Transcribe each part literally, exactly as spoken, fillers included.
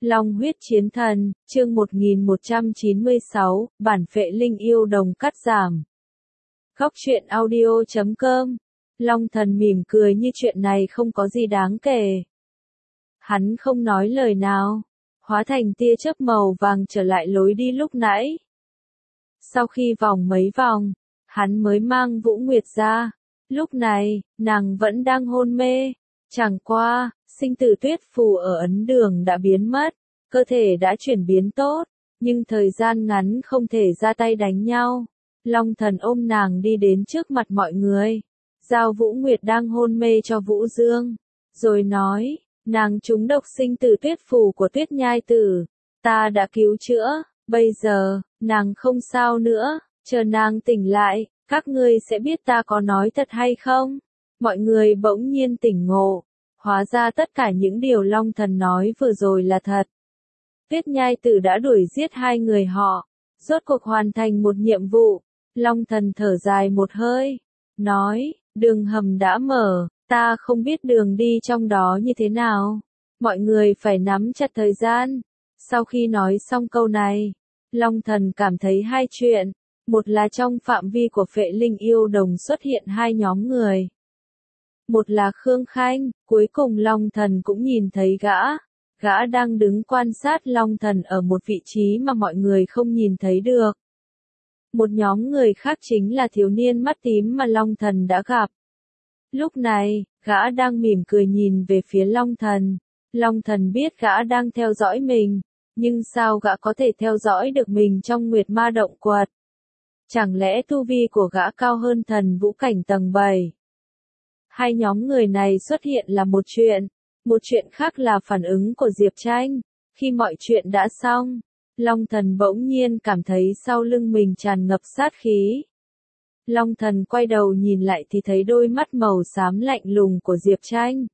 Long huyết chiến thần, chương một nghìn một trăm chín mươi sáu, bản phệ linh yêu đồng cắt giảm. Góc truyện audio chấm com. Long thần mỉm cười như chuyện này không có gì đáng kể. Hắn không nói lời nào, hóa thành tia chớp màu vàng trở lại lối đi lúc nãy. Sau khi vòng mấy vòng, hắn mới mang Vũ Nguyệt ra. Lúc này, nàng vẫn đang hôn mê. Chẳng qua, sinh tử tuyết phù ở ấn đường đã biến mất, cơ thể đã chuyển biến tốt, nhưng thời gian ngắn không thể ra tay đánh nhau. Long thần ôm nàng đi đến trước mặt mọi người, giao Vũ Nguyệt đang hôn mê cho Vũ Dương, rồi nói, nàng trúng độc sinh tử tuyết phù của Tuyết Nhai Tử, ta đã cứu chữa, bây giờ, nàng không sao nữa, chờ nàng tỉnh lại, các ngươi sẽ biết ta có nói thật hay không. Mọi người bỗng nhiên tỉnh ngộ, hóa ra tất cả những điều Long thần nói vừa rồi là thật. Tuyết Nhai Tử đã đuổi giết hai người họ, rốt cuộc hoàn thành một nhiệm vụ. Long thần thở dài một hơi, nói, đường hầm đã mở, ta không biết đường đi trong đó như thế nào. Mọi người phải nắm chặt thời gian. Sau khi nói xong câu này, Long thần cảm thấy hai chuyện. Một là trong phạm vi của phệ linh yêu đồng xuất hiện hai nhóm người. Một là Khương Khanh, cuối cùng Long thần cũng nhìn thấy gã. Gã đang đứng quan sát Long thần ở một vị trí mà mọi người không nhìn thấy được. Một nhóm người khác chính là thiếu niên mắt tím mà Long thần đã gặp. Lúc này, gã đang mỉm cười nhìn về phía Long thần. Long thần biết gã đang theo dõi mình, nhưng sao gã có thể theo dõi được mình trong Nguyệt Ma Động Quật? Chẳng lẽ tu vi của gã cao hơn thần vũ cảnh tầng bảy? Hai nhóm người này xuất hiện là một chuyện, một chuyện khác là phản ứng của Diệp Tranh. Khi mọi chuyện đã xong, Long thần bỗng nhiên cảm thấy sau lưng mình tràn ngập sát khí. Long thần quay đầu nhìn lại thì thấy đôi mắt màu xám lạnh lùng của Diệp Tranh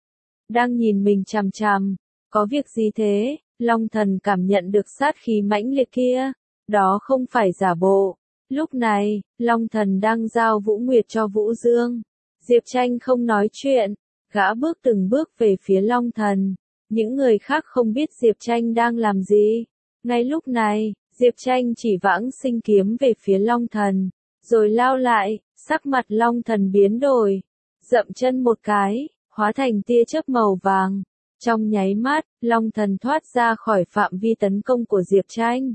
đang nhìn mình chằm chằm. Có việc gì thế? Long thần cảm nhận được sát khí mãnh liệt kia, đó không phải giả bộ. Lúc này, Long thần đang giao Vũ Nguyệt cho Vũ Dương. Diệp Tranh không nói chuyện, gã bước từng bước về phía Long thần. Những người khác không biết Diệp Tranh đang làm gì. Ngay lúc này, Diệp Tranh chỉ vãng sinh kiếm về phía Long thần, rồi lao lại, sắc mặt Long thần biến đổi, dậm chân một cái, hóa thành tia chớp màu vàng. Trong nháy mắt, Long thần thoát ra khỏi phạm vi tấn công của Diệp Tranh.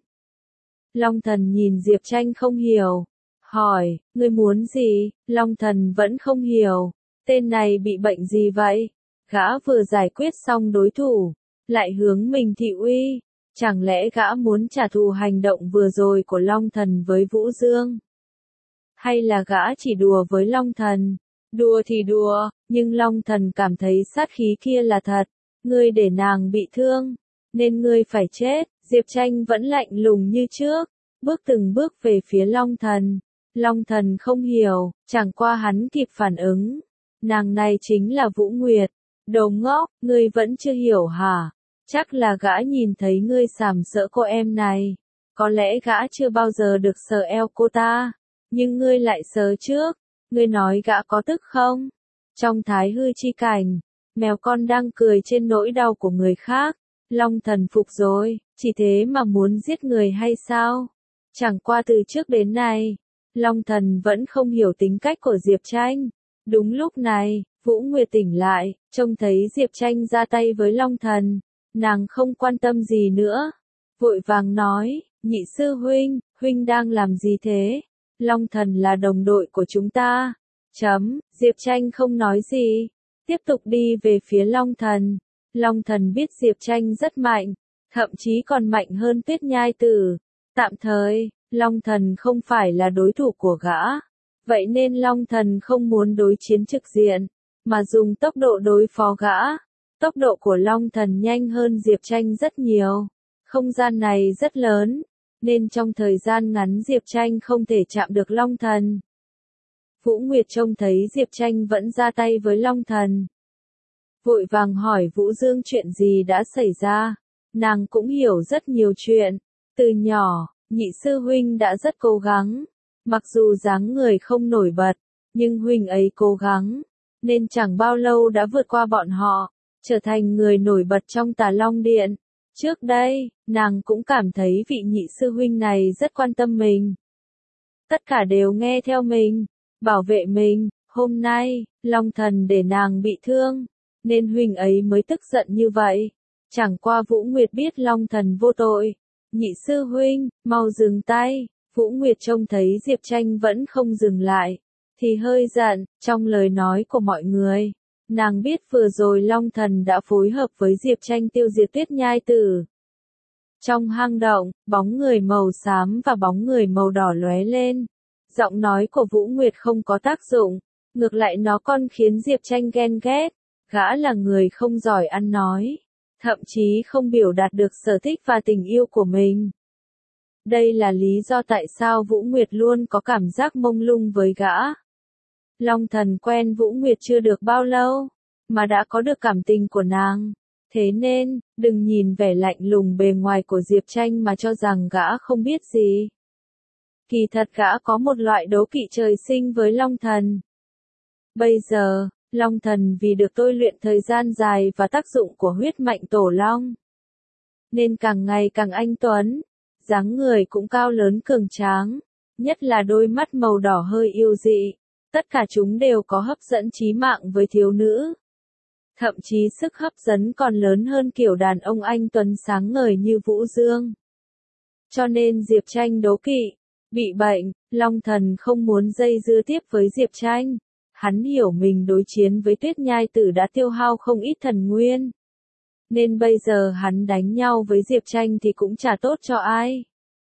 Long thần nhìn Diệp Tranh không hiểu, hỏi, ngươi muốn gì? Long thần vẫn không hiểu, tên này bị bệnh gì vậy? Gã vừa giải quyết xong đối thủ, lại hướng mình thị uy, chẳng lẽ gã muốn trả thù hành động vừa rồi của Long thần với Vũ Dương? Hay là gã chỉ đùa với Long thần? Đùa thì đùa, nhưng Long thần cảm thấy sát khí kia là thật. Ngươi để nàng bị thương, nên ngươi phải chết. Diệp Tranh vẫn lạnh lùng như trước, bước từng bước về phía Long thần. Long thần không hiểu, chẳng qua hắn kịp phản ứng. Nàng này chính là Vũ Nguyệt. Đồ ngốc, ngươi vẫn chưa hiểu hả? Chắc là gã nhìn thấy ngươi sàm sỡ cô em này. Có lẽ gã chưa bao giờ được sờ eo cô ta, nhưng ngươi lại sờ trước. Ngươi nói gã có tức không? Trong thái hư chi cảnh, mèo con đang cười trên nỗi đau của người khác. Long thần phục rồi, chỉ thế mà muốn giết người hay sao? Chẳng qua từ trước đến nay, Long thần vẫn không hiểu tính cách của Diệp Tranh. Đúng lúc này, Vũ Nguyệt tỉnh lại, trông thấy Diệp Tranh ra tay với Long thần. Nàng không quan tâm gì nữa, vội vàng nói, nhị sư huynh, huynh đang làm gì thế? Long thần là đồng đội của chúng ta. Chấm, Diệp Tranh không nói gì, tiếp tục đi về phía Long thần. Long thần biết Diệp Tranh rất mạnh, thậm chí còn mạnh hơn Tuyết Nhai Tử. Tạm thời, Long thần không phải là đối thủ của gã. Vậy nên Long thần không muốn đối chiến trực diện, mà dùng tốc độ đối phó gã. Tốc độ của Long thần nhanh hơn Diệp Tranh rất nhiều. Không gian này rất lớn, nên trong thời gian ngắn Diệp Tranh không thể chạm được Long thần. Vũ Nguyệt trông thấy Diệp Tranh vẫn ra tay với Long thần, vội vàng hỏi Vũ Dương chuyện gì đã xảy ra. Nàng cũng hiểu rất nhiều chuyện. Từ nhỏ, nhị sư huynh đã rất cố gắng. Mặc dù dáng người không nổi bật, nhưng huynh ấy cố gắng, nên chẳng bao lâu đã vượt qua bọn họ, trở thành người nổi bật trong Tà Long Điện. Trước đây, nàng cũng cảm thấy vị nhị sư huynh này rất quan tâm mình. Tất cả đều nghe theo mình, bảo vệ mình, hôm nay, Long Thần để nàng bị thương, nên huynh ấy mới tức giận như vậy. Chẳng qua Vũ Nguyệt biết Long Thần vô tội. Nhị sư huynh, mau dừng tay. Vũ Nguyệt trông thấy Diệp Tranh vẫn không dừng lại, thì hơi giận, trong lời nói của mọi người. Nàng biết vừa rồi Long Thần đã phối hợp với Diệp Tranh tiêu diệt Tuyết Nhai Tử. Trong hang động, bóng người màu xám và bóng người màu đỏ lóe lên. Giọng nói của Vũ Nguyệt không có tác dụng, ngược lại nó còn khiến Diệp Tranh ghen ghét. Gã là người không giỏi ăn nói, thậm chí không biểu đạt được sở thích và tình yêu của mình. Đây là lý do tại sao Vũ Nguyệt luôn có cảm giác mông lung với gã. Long Thần quen Vũ Nguyệt chưa được bao lâu, mà đã có được cảm tình của nàng. Thế nên, đừng nhìn vẻ lạnh lùng bề ngoài của Diệp Tranh mà cho rằng gã không biết gì. Kỳ thật gã có một loại đố kỵ trời sinh với Long Thần. Bây giờ, Long Thần vì được tôi luyện thời gian dài và tác dụng của huyết mạch tổ long, nên càng ngày càng anh tuấn, dáng người cũng cao lớn cường tráng, nhất là đôi mắt màu đỏ hơi yêu dị. Tất cả chúng đều có hấp dẫn chí mạng với thiếu nữ. Thậm chí sức hấp dẫn còn lớn hơn kiểu đàn ông anh tuấn sáng ngời như Vũ Dương. Cho nên Diệp Tranh đố kỵ, bị bệnh, Long Thần không muốn dây dưa tiếp với Diệp Tranh. Hắn hiểu mình đối chiến với Tuyết Nhai Tử đã tiêu hao không ít thần nguyên. Nên bây giờ hắn đánh nhau với Diệp Tranh thì cũng chả tốt cho ai.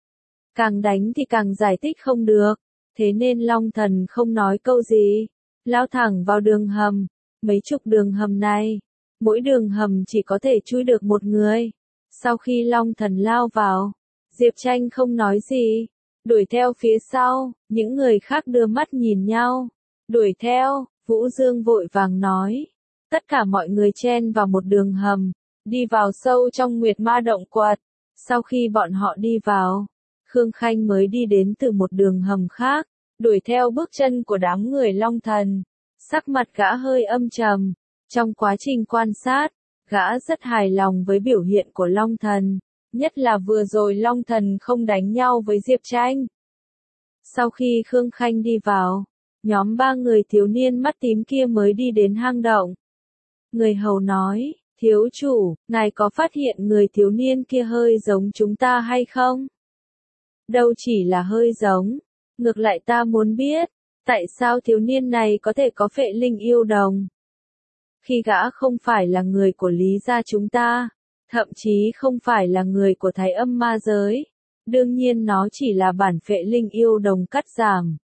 Càng đánh thì càng giải thích không được. Thế nên Long Thần không nói câu gì, lao thẳng vào đường hầm. Mấy chục đường hầm này, mỗi đường hầm chỉ có thể chui được một người. Sau khi Long Thần lao vào, Diệp Tranh không nói gì, đuổi theo phía sau, những người khác đưa mắt nhìn nhau. Đuổi theo, Vũ Dương vội vàng nói. Tất cả mọi người chen vào một đường hầm, đi vào sâu trong Nguyệt Ma Động Quật. Sau khi bọn họ đi vào, Khương Khanh mới đi đến từ một đường hầm khác, đuổi theo bước chân của đám người Long Thần. Sắc mặt gã hơi âm trầm. Trong quá trình quan sát, gã rất hài lòng với biểu hiện của Long Thần, nhất là vừa rồi Long Thần không đánh nhau với Diệp Tranh. Sau khi Khương Khanh đi vào, nhóm ba người thiếu niên mắt tím kia mới đi đến hang động. Người hầu nói, thiếu chủ, ngài có phát hiện người thiếu niên kia hơi giống chúng ta hay không? Đâu chỉ là hơi giống, ngược lại ta muốn biết, tại sao thiếu niên này có thể có phệ linh yêu đồng? Khi gã không phải là người của Lý gia chúng ta, thậm chí không phải là người của Thái Âm ma giới, đương nhiên nó chỉ là bản phệ linh yêu đồng cắt giảm.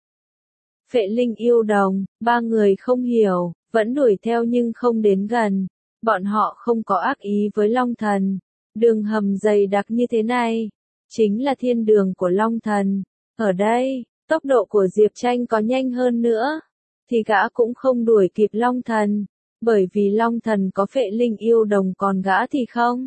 Phệ linh yêu đồng, ba người không hiểu, vẫn đuổi theo nhưng không đến gần. Bọn họ không có ác ý với Long Thần. Đường hầm dày đặc như thế này, chính là thiên đường của Long Thần. Ở đây, tốc độ của Diệp Tranh có nhanh hơn nữa, thì gã cũng không đuổi kịp Long Thần. Bởi vì Long Thần có phệ linh yêu đồng còn gã thì không.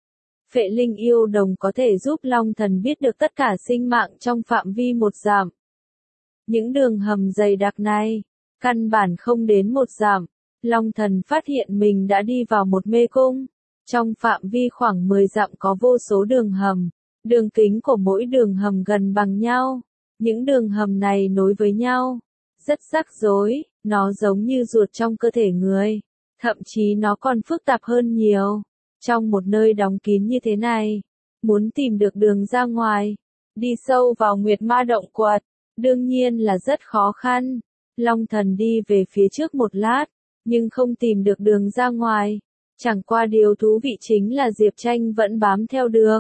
Phệ linh yêu đồng có thể giúp Long Thần biết được tất cả sinh mạng trong phạm vi một dặm. Những đường hầm dày đặc này, căn bản không đến một dặm. Long Thần phát hiện mình đã đi vào một mê cung. Trong phạm vi khoảng mười dặm có vô số đường hầm. Đường kính của mỗi đường hầm gần bằng nhau. Những đường hầm này nối với nhau. Rất rắc rối, nó giống như ruột trong cơ thể người. Thậm chí nó còn phức tạp hơn nhiều. Trong một nơi đóng kín như thế này, muốn tìm được đường ra ngoài, đi sâu vào Nguyệt Ma Động Quật, đương nhiên là rất khó khăn. Long Thần đi về phía trước một lát, nhưng không tìm được đường ra ngoài. Chẳng qua điều thú vị chính là Diệp Tranh vẫn bám theo được.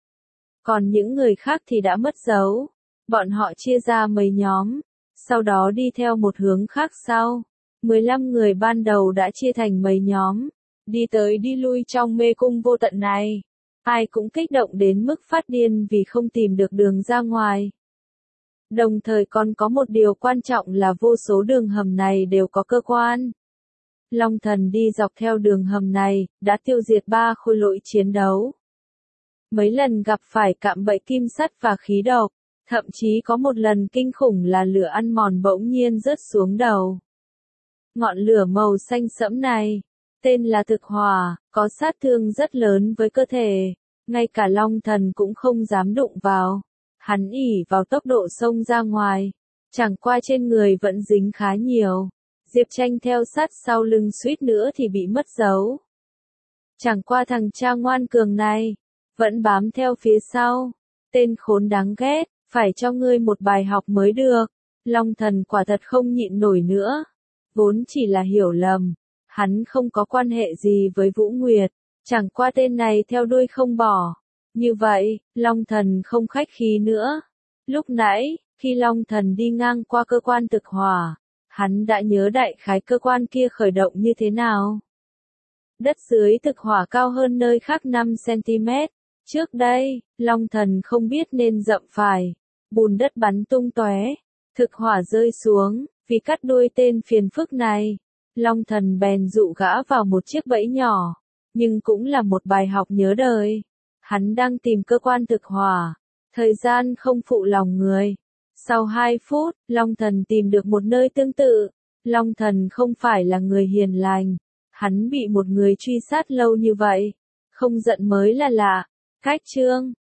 Còn những người khác thì đã mất dấu. Bọn họ chia ra mấy nhóm, sau đó đi theo một hướng khác sau. mười lăm người ban đầu đã chia thành mấy nhóm, đi tới đi lui trong mê cung vô tận này. Ai cũng kích động đến mức phát điên vì không tìm được đường ra ngoài. Đồng thời còn có một điều quan trọng là vô số đường hầm này đều có cơ quan. Long Thần đi dọc theo đường hầm này, đã tiêu diệt ba khối lỗi chiến đấu. Mấy lần gặp phải cạm bẫy kim sắt và khí độc, thậm chí có một lần kinh khủng là lửa ăn mòn bỗng nhiên rớt xuống đầu. Ngọn lửa màu xanh sẫm này, tên là thực hỏa, có sát thương rất lớn với cơ thể. ngay cả Long Thần cũng không dám đụng vào. Hắn ỉ vào tốc độ xông ra ngoài, chẳng qua trên người vẫn dính khá nhiều. Diệp Tranh theo sát sau lưng suýt nữa thì bị mất dấu. Chẳng qua thằng cha ngoan cường này, vẫn bám theo phía sau. Tên khốn đáng ghét, phải cho ngươi một bài học mới được. Long Thần quả thật không nhịn nổi nữa. Vốn chỉ là hiểu lầm, hắn không có quan hệ gì với Vũ Nguyệt, chẳng qua tên này theo đuôi không bỏ. Như vậy, Long Thần không khách khí nữa. Lúc nãy, khi Long Thần đi ngang qua cơ quan thực hỏa, hắn đã nhớ đại khái cơ quan kia khởi động như thế nào. Đất dưới thực hỏa cao hơn nơi khác năm xăng-ti-mét. Trước đây, Long Thần không biết nên dậm phải. Bùn đất bắn tung tóe, thực hỏa rơi xuống, vì cắt đuôi tên phiền phức này. Long Thần bèn dụ gã vào một chiếc bẫy nhỏ, nhưng cũng là một bài học nhớ đời. Hắn đang tìm cơ quan thực hỏa, thời gian không phụ lòng người. Sau hai phút, Long Thần tìm được một nơi tương tự. Long Thần không phải là người hiền lành, hắn bị một người truy sát lâu như vậy, không giận mới là lạ. Cách chương